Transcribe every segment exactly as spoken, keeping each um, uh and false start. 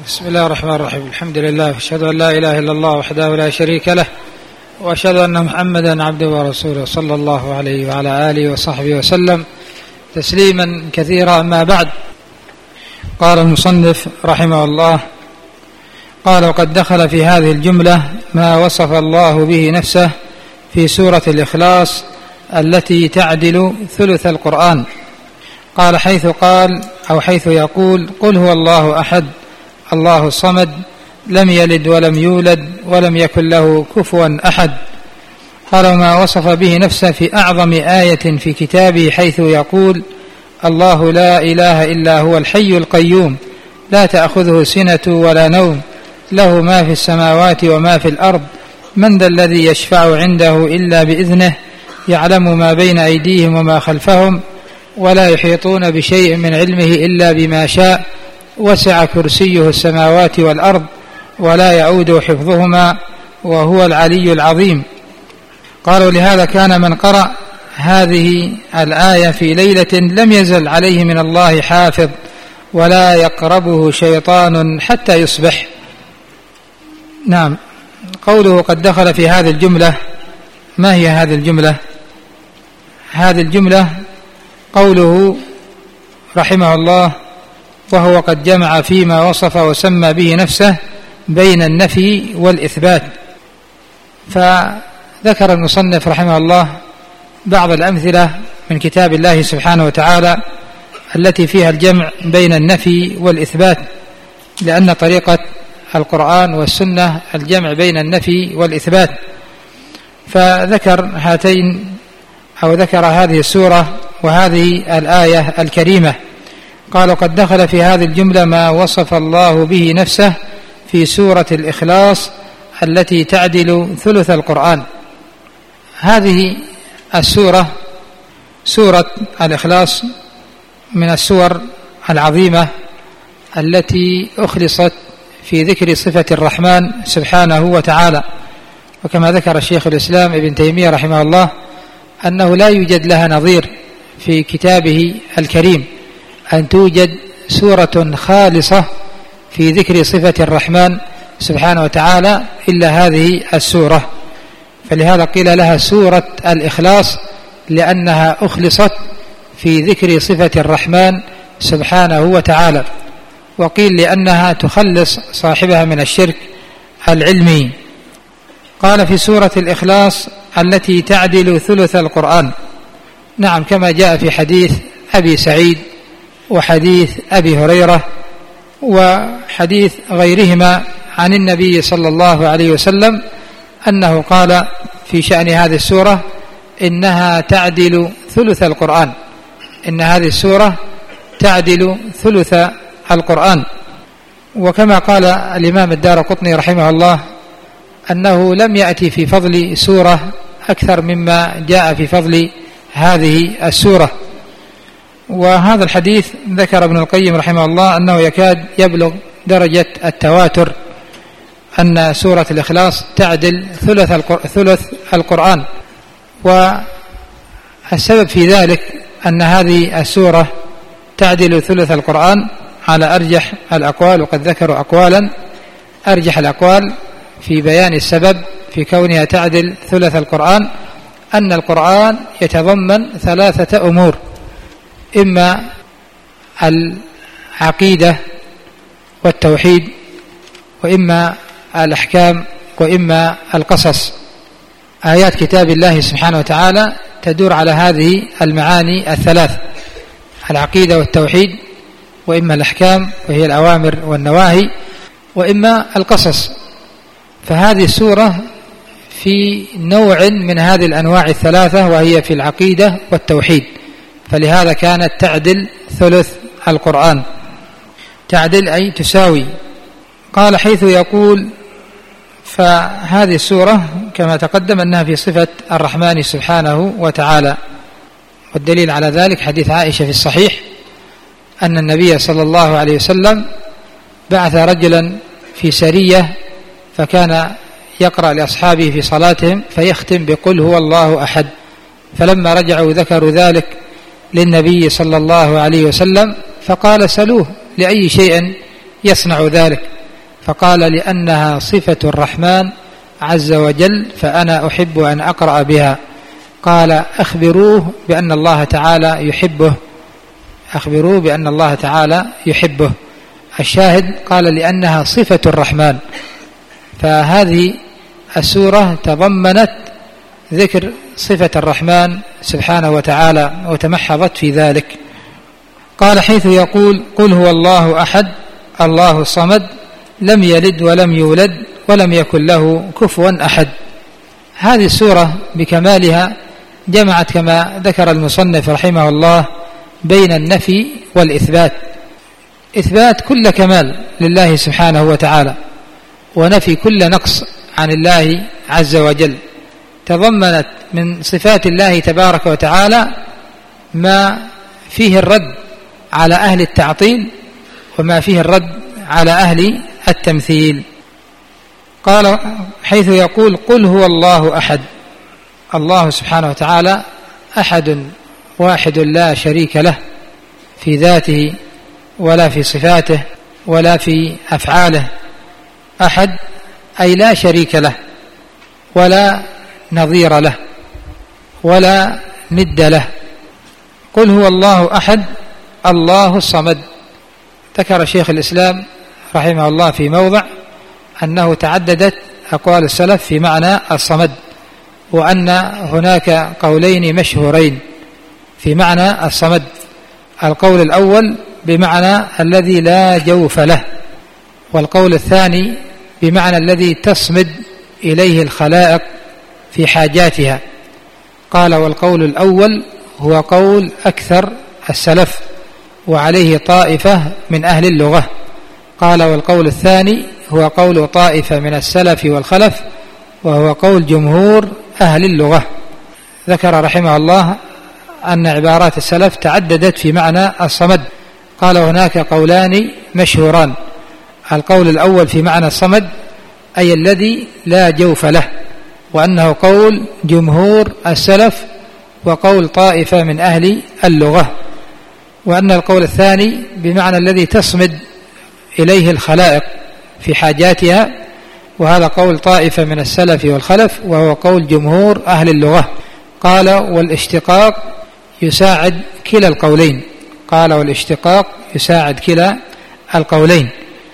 بسم الله الرحمن الرحيم. الحمد لله، أشهد أن لا إله إلا الله وحده لا شريك له، وأشهد أن محمدا عبده ورسوله صلى الله عليه وعلى آله وصحبه وسلم تسليما كثيرا. أما بعد، قال المصنف رحمه الله: قال: وقد دخل في هذه الجملة ما وصف الله به نفسه في سورة الإخلاص التي تعدل ثلث القرآن. قال: حيث قال أو حيث يقول: قل هو الله أحد الله الصمد لم يلد ولم يولد ولم يكن له كفوا أحد. قال: وما وصف به نفسه في أعظم آية في كتابه حيث يقول: الله لا إله إلا هو الحي القيوم لا تأخذه سنة ولا نوم له ما في السماوات وما في الأرض من ذا الذي يشفع عنده إلا بإذنه يعلم ما بين أيديهم وما خلفهم ولا يحيطون بشيء من علمه إلا بما شاء وسع كرسيه السماوات والأرض ولا يعود حفظهما وهو العلي العظيم. قالوا: لهذا كان من قرأ هذه الآية في ليلة لم يزل عليه من الله حافظ ولا يقربه شيطان حتى يصبح. نعم. قوله قد دخل في هذه الجملة، ما هي هذه الجملة؟ هذه الجملة قوله رحمه الله: وهو قد جمع فيما وصف وسمى به نفسه بين النفي والإثبات. فذكر المصنف رحمه الله بعض الأمثلة من كتاب الله سبحانه وتعالى التي فيها الجمع بين النفي والإثبات، لأن طريقة القرآن والسنة الجمع بين النفي والإثبات. فذكر هاتين أو ذكر هذه السورة وهذه الآية الكريمة. قال: قد دخل في هذه الجملة ما وصف الله به نفسه في سورة الإخلاص التي تعدل ثلث القرآن. هذه السورة سورة الإخلاص من السور العظيمة التي أخلصت في ذكر صفة الرحمن سبحانه وتعالى، وكما ذكر الشيخ الإسلام ابن تيمية رحمه الله أنه لا يوجد لها نظير في كتابه الكريم أن توجد سورة خالصة في ذكر صفة الرحمن سبحانه وتعالى إلا هذه السورة، فلهذا قيل لها سورة الإخلاص لأنها أخلصت في ذكر صفة الرحمن سبحانه وتعالى، وقيل لأنها تخلص صاحبها من الشرك العلمي. قال: في سورة الإخلاص التي تعدل ثلث القرآن. نعم، كما جاء في حديث أبي سعيد وحديث أبي هريرة وحديث غيرهما عن النبي صلى الله عليه وسلم أنه قال في شأن هذه السورة: إنها تعدل ثلث القرآن، إن هذه السورة تعدل ثلث القرآن. وكما قال الإمام الدارقطني رحمه الله أنه لم يأتي في فضل سورة أكثر مما جاء في فضل هذه السورة. وهذا الحديث ذكر ابن القيم رحمه الله أنه يكاد يبلغ درجة التواتر، أن سورة الإخلاص تعدل ثلث ثلث القرآن. والسبب في ذلك أن هذه السورة تعدل ثلث القرآن على أرجح الأقوال، وقد ذكروا أقوالا. أرجح الأقوال في بيان السبب في كونها تعدل ثلث القرآن أن القرآن يتضمن ثلاثة أمور: إما العقيدة والتوحيد، وإما الأحكام، وإما القصص. آيات كتاب الله سبحانه وتعالى تدور على هذه المعاني الثلاث: العقيدة والتوحيد، وإما الأحكام وهي الأوامر والنواهي، وإما القصص. فهذه السورة في نوع من هذه الأنواع الثلاثة، وهي في العقيدة والتوحيد، فلهذا كانت تعدل ثلث القرآن. تعدل أي تساوي. قال: حيث يقول، فهذه السورة كما تقدم أنها في صفة الرحمن سبحانه وتعالى، والدليل على ذلك حديث عائشة في الصحيح أن النبي صلى الله عليه وسلم بعث رجلا في سرية فكان يقرأ لأصحابه في صلاتهم فيختم بقل هو الله أحد، فلما رجعوا ذكروا ذلك للنبي صلى الله عليه وسلم فقال: سلوه لأي شيء يصنع ذلك، فقال لأنها صفة الرحمن عز وجل فأنا أحب أن أقرأ بها. قال أخبروه بأن الله تعالى يحبه، أخبروه بأن الله تعالى يحبه. الشاهد قال لأنها صفة الرحمن، فهذه السورة تضمنت ذكر صفة الرحمن سبحانه وتعالى وتمحضت في ذلك. قال حيث يقول قل هو الله أحد الله الصمد لم يلد ولم يولد ولم يكن له كفوا أحد. هذه السورة بكمالها جمعت كما ذكر المصنف رحمه الله بين النفي والإثبات، إثبات كل كمال لله سبحانه وتعالى ونفي كل نقص عن الله عز وجل. تضمنت من صفات الله تبارك وتعالى ما فيه الرد على أهل التعطيل وما فيه الرد على أهل التمثيل. قال حيث يقول قل هو الله أحد، الله سبحانه وتعالى أحد واحد لا شريك له في ذاته ولا في صفاته ولا في أفعاله. أحد أي لا شريك له ولا نظير له ولا ند له. قل هو الله أحد الله الصمد. ذكر شيخ الإسلام رحمه الله في موضع أنه تعددت أقوال السلف في معنى الصمد، وأن هناك قولين مشهورين في معنى الصمد. القول الأول بمعنى الذي لا جوف له، والقول الثاني بمعنى الذي تصمد إليه الخلائق في حاجاتها. قال والقول الأول هو قول أكثر السلف وعليه طائفة من أهل اللغة. قال والقول الثاني هو قول طائفة من السلف والخلف وهو قول جمهور أهل اللغة. ذكر رحمه الله أن عبارات السلف تعددت في معنى الصمد. قال هناك قولان مشهوران، القول الأول في معنى الصمد أي الذي لا جوف له، وأنه قول جمهور السلف وقول طائفة من أهل اللغة. وأن القول الثاني بمعنى الذي تصمد إليه الخلائق في حاجاتها، وهذا قول طائفة من السلف والخلف وهو قول جمهور أهل اللغة. قال والاشتقاق يساعد كلا القولين، قال والاشتقاق يساعد كلا القولين.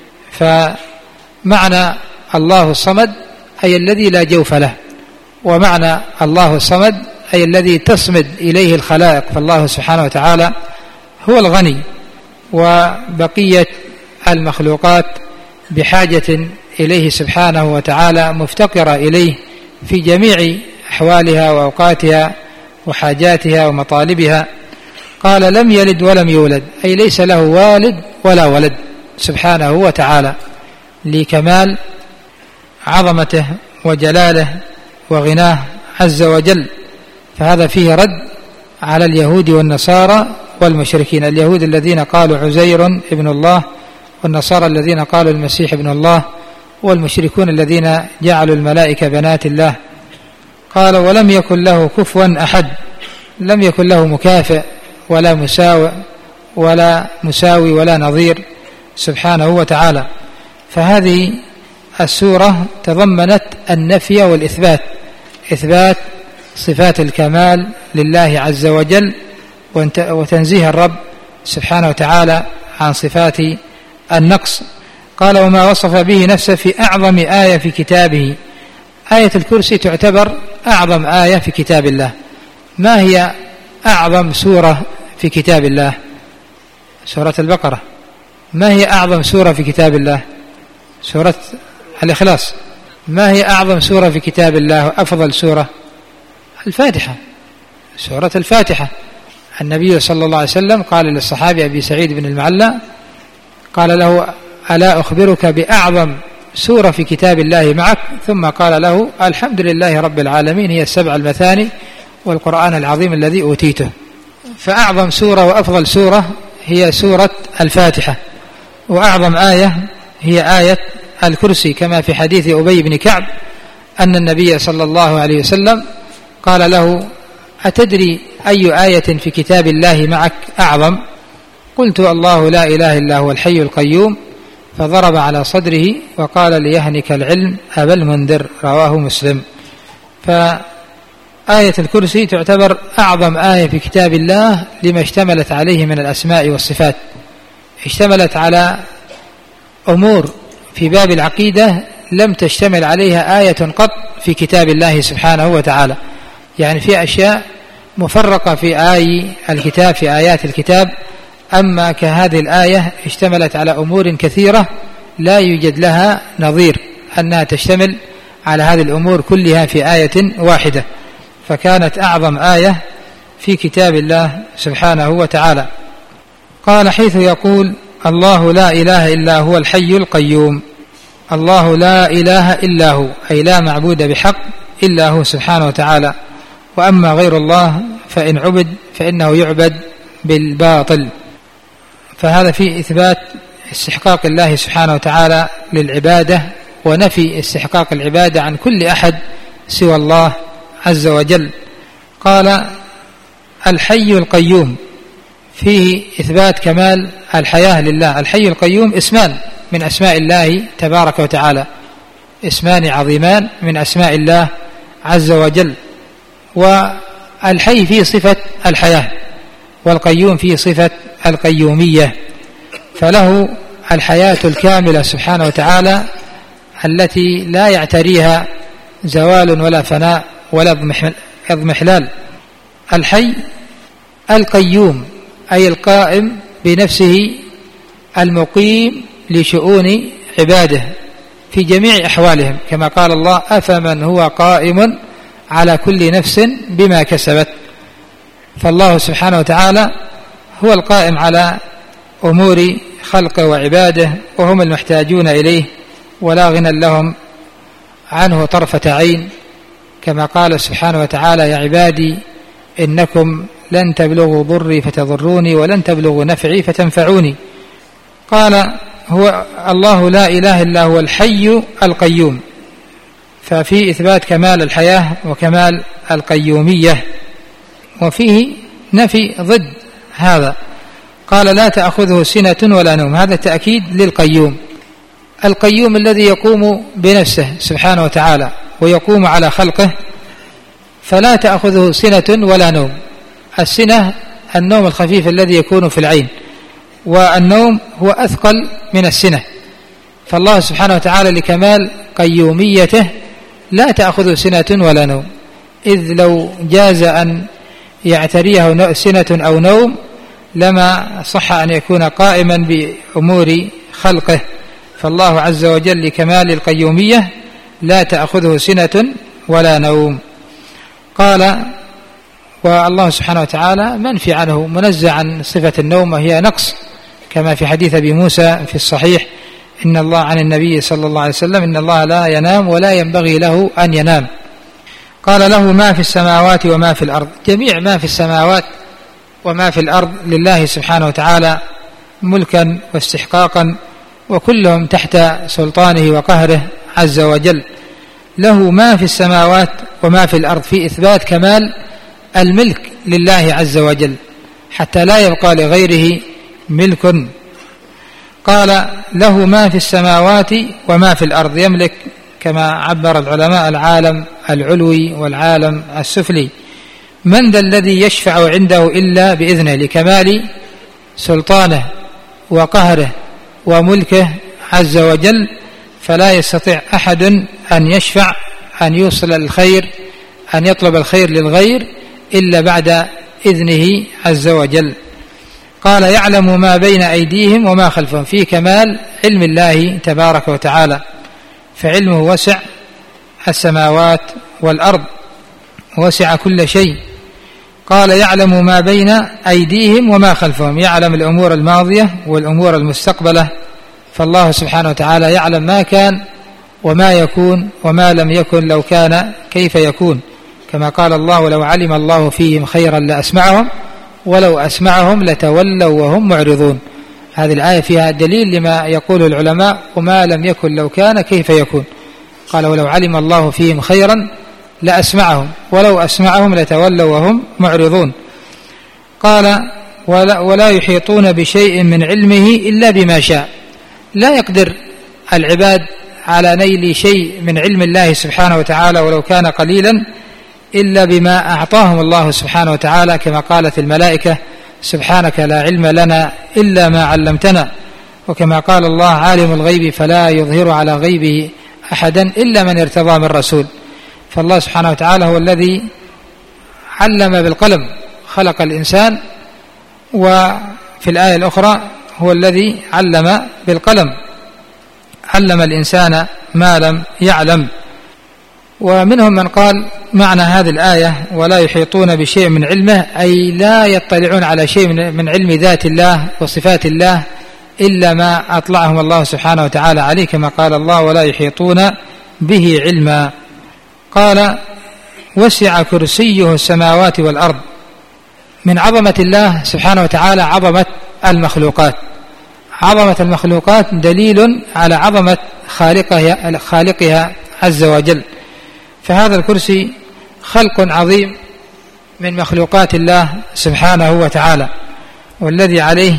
فمعنى الله الصمد أي الذي لا جوف له، ومعنى الله الصمد أي الذي تصمد إليه الخلائق، فالله سبحانه وتعالى هو الغني وبقية المخلوقات بحاجة إليه سبحانه وتعالى مفتقرة إليه في جميع أحوالها وأوقاتها وحاجاتها ومطالبها. قال لم يلد ولم يولد أي ليس له والد ولا ولد سبحانه وتعالى، لكمال عظمته وجلاله وغناه عز وجل. فهذا فيه رد على اليهود والنصارى والمشركين، اليهود الذين قالوا عزير ابن الله، والنصارى الذين قالوا المسيح ابن الله، والمشركون الذين جعلوا الملائكة بنات الله. قال ولم يكن له كفوا أحد، لم يكن له مكافئ ولا مساوئ ولا مساوي ولا نظير سبحانه وتعالى. فهذه السورة تضمنت النفي والإثبات، إثبات صفات الكمال لله عز وجل وتنزيه الرب سبحانه وتعالى عن صفات النقص. قال وما وصف به نفسه في أعظم آية في كتابه. آية الكرسي تعتبر أعظم آية في كتاب الله. ما هي أعظم سورة في كتاب الله؟ سورة البقرة. ما هي أعظم سورة في كتاب الله؟ سورة الإخلاص. ما هي أعظم سورة في كتاب الله وأفضل سورة؟ الفاتحة، سورة الفاتحة. النبي صلى الله عليه وسلم قال للصحابي أبي سعيد بن المعلى قال له ألا أخبرك بأعظم سورة في كتاب الله معك؟ ثم قال له الحمد لله رب العالمين هي السبع المثاني والقرآن العظيم الذي أوتيته. فأعظم سورة وأفضل سورة هي سورة الفاتحة، وأعظم آية هي آية الكرسي، كما في حديث أبي بن كعب أن النبي صلى الله عليه وسلم قال له أتدري أي آية في كتاب الله معك أعظم؟ قلت الله لا إله إلا هو الحي القيوم. فضرب على صدره وقال ليهنك العلم أبا المنذر، رواه مسلم. فآية الكرسي تعتبر أعظم آية في كتاب الله لما اشتملت عليه من الأسماء والصفات، اشتملت على أمور في باب العقيدة لم تشتمل عليها آية قط في كتاب الله سبحانه وتعالى. يعني في أشياء مفرقة في آي الكتاب، في آيات الكتاب، أما كهذه الآية اشتملت على أمور كثيرة لا يوجد لها نظير أنها تشتمل على هذه الأمور كلها في آية واحدة، فكانت أعظم آية في كتاب الله سبحانه وتعالى. قال حيث يقول الله لا إله إلا هو الحي القيوم، الله لا إله إلا هو أي لا معبود بحق إلا هو سبحانه وتعالى، وأما غير الله فإن عبد فإنه يعبد بالباطل. فهذا في إثبات استحقاق الله سبحانه وتعالى للعبادة ونفي استحقاق العبادة عن كل أحد سوى الله عز وجل. قال الحي القيوم فيه إثبات كمال الحياة لله. الحي القيوم اسمان من أسماء الله تبارك وتعالى، اسمان عظيمان من أسماء الله عز وجل. والحي فيه صفة الحياة، والقيوم فيه صفة القيومية، فله الحياة الكاملة سبحانه وتعالى التي لا يعتريها زوال ولا فناء ولا اضمحلال. الحي القيوم أي القائم بنفسه المقيم لشؤون عباده في جميع أحوالهم، كما قال الله أفمن هو قائم على كل نفس بما كسبت. فالله سبحانه وتعالى هو القائم على أمور خلقه وعباده، وهم المحتاجون إليه ولا غنى لهم عنه طرفة عين، كما قال سبحانه وتعالى يا عبادي إنكم لن تبلغوا ضري فتضروني ولن تبلغوا نفعي فتنفعوني. قال هو الله لا إله إلا هو الحي القيوم، ففي إثبات كمال الحياة وكمال القيومية، وفيه نفي ضد هذا. قال لا تأخذه سنة ولا نوم، هذا تأكيد للقيوم، القيوم الذي يقوم بنفسه سبحانه وتعالى ويقوم على خلقه، فلا تأخذه سنة ولا نوم. السنة النوم الخفيف الذي يكون في العين، والنوم هو أثقل من السنة. فالله سبحانه وتعالى لكمال قيوميته لا تأخذه سنة ولا نوم، إذ لو جاز أن يعتريه سنة أو نوم لما صح أن يكون قائما بأمور خلقه. فالله عز وجل لكمال القيومية لا تأخذه سنة ولا نوم. قال والله سبحانه وتعالى منفي عنه، منزع عن صفة النوم وهي نقص، كما في حديث أبي موسى في الصحيح إن الله عن النبي صلى الله عليه وسلم إن الله لا ينام ولا ينبغي له أن ينام. قال له ما في السماوات وما في الأرض، جميع ما في السماوات وما في الأرض لله سبحانه وتعالى ملكا واستحقاقا، وكلهم تحت سلطانه وقهره عز وجل. له ما في السماوات وما في الأرض في إثبات كمال الملك لله عز وجل حتى لا يبقى لغيره ملك. قال له ما في السماوات وما في الأرض، يملك كما عبر العلماء العالم العلوي والعالم السفلي. من ذا الذي يشفع عنده إلا بإذنه، لكمال سلطانه وقهره وملكه عز وجل، فلا يستطيع أحد أن يشفع، أن يوصل الخير، أن يطلب الخير للغير إلا بعد إذنه عز وجل. قال يعلم ما بين أيديهم وما خلفهم، في كمال علم الله تبارك وتعالى، فعلمه وسع السماوات والأرض، وسع كل شيء. قال يعلم ما بين أيديهم وما خلفهم، يعلم الأمور الماضية والأمور المستقبلة. فالله سبحانه وتعالى يعلم ما كان وما يكون وما لم يكن لو كان كيف يكون، كما قال الله لو علم الله فيهم خيرا لأسمعهم ولو أسمعهم لتولوا وهم معرضون. هذه الآية فيها دليل لما يقول العلماء وما لم يكن لو كان كيف يكون. قال ولو علم الله فيهم خيرا لأسمعهم ولو أسمعهم لتولوا وهم معرضون. قال ولا, ولا يحيطون بشيء من علمه إلا بما شاء، لا يقدر العباد على نيل شيء من علم الله سبحانه وتعالى ولو كان قليلا إلا بما أعطاهم الله سبحانه وتعالى، كما قالت الملائكة: سبحانك لا علم لنا إلا ما علمتنا. وكما قال الله: عالم الغيب فلا يظهر على غيبه أحدا إلا من ارتضى من رسول. فالله سبحانه وتعالى هو الذي علم بالقلم، خلق الإنسان، وفي الآية الأخرى هو الذي علم بالقلم، علم الإنسان ما لم يعلم. ومنهم من قال معنى هذه الآية: ولا يحيطون بشيء من علمه، أي لا يطلعون على شيء من علم ذات الله وصفات الله إلا ما أطلعهم الله سبحانه وتعالى عليه، كما قال الله: ولا يحيطون به علما. قال: وسع كرسيه السماوات والأرض. من عظمة الله سبحانه وتعالى عظمة المخلوقات. عظمة المخلوقات دليل على عظمة خالقها, خالقها عز وجل. فهذا الكرسي خلق عظيم من مخلوقات الله سبحانه وتعالى، والذي عليه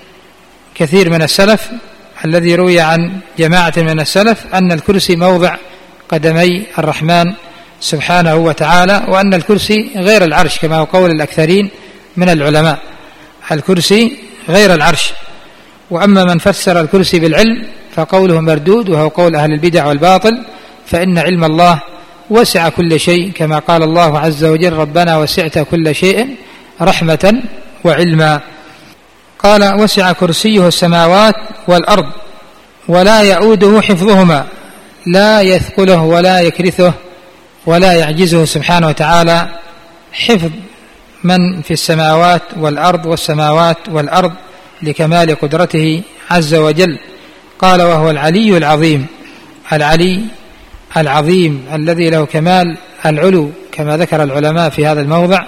كثير من السلف، الذي روي عن جماعة من السلف أن الكرسي موضع قدمي الرحمن سبحانه وتعالى، وأن الكرسي غير العرش، كما هو قول الأكثرين من العلماء. الكرسي غير العرش. وأما من فسر الكرسي بالعلم فقوله مردود، وهو قول أهل البدع والباطل، فإن علم الله وسع كل شيء، كما قال الله عز وجل: ربنا وسعت كل شيء رحمة وعلما. قال: وسع كرسيه السماوات والأرض ولا يؤوده حفظهما، لا يثقله ولا يكرثه ولا يعجزه سبحانه وتعالى حفظ من في السماوات والأرض والسماوات والأرض لكمال قدرته عز وجل. قال: وهو العلي العظيم. العلي العظيم الذي له كمال العلو، كما ذكر العلماء في هذا الموضع: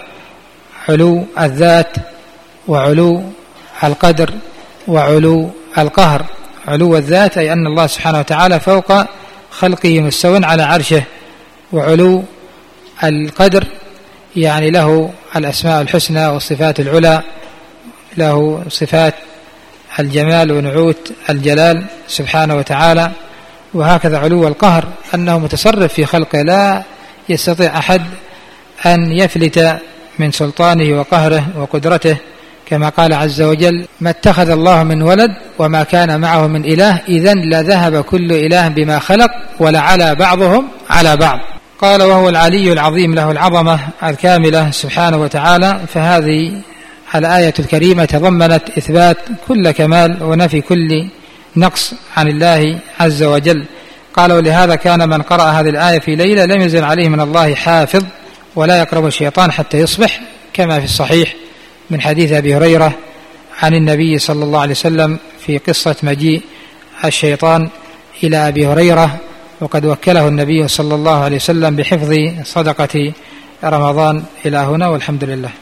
علو الذات وعلو القدر وعلو القهر. علو الذات أي أن الله سبحانه وتعالى فوق خلقه مستوٍ على عرشه، وعلو القدر يعني له الأسماء الحسنى والصفات العلى، له صفات الجمال ونعوت الجلال سبحانه وتعالى. وهكذا علو القهر أنه متصرف في خلقه، لا يستطيع أحد أن يفلت من سلطانه وقهره وقدرته، كما قال عز وجل: ما اتخذ الله من ولد وما كان معه من إله إذن لذهب كل إله بما خلق ولعلى بعضهم على بعض. قال: وهو العلي العظيم، له العظمة الكاملة سبحانه وتعالى. فهذه الآية الكريمة تضمنت إثبات كل كمال ونفي كل نقص عن الله عز وجل. قال: ولهذا كان من قرأ هذه الآية في ليلة لم ينزل عليه من الله حافظ ولا يقرب الشيطان حتى يصبح، كما في الصحيح من حديث أبي هريرة عن النبي صلى الله عليه وسلم في قصة مجيء الشيطان إلى أبي هريرة، وقد وكله النبي صلى الله عليه وسلم بحفظ صدقة رمضان. إلى هنا، والحمد لله.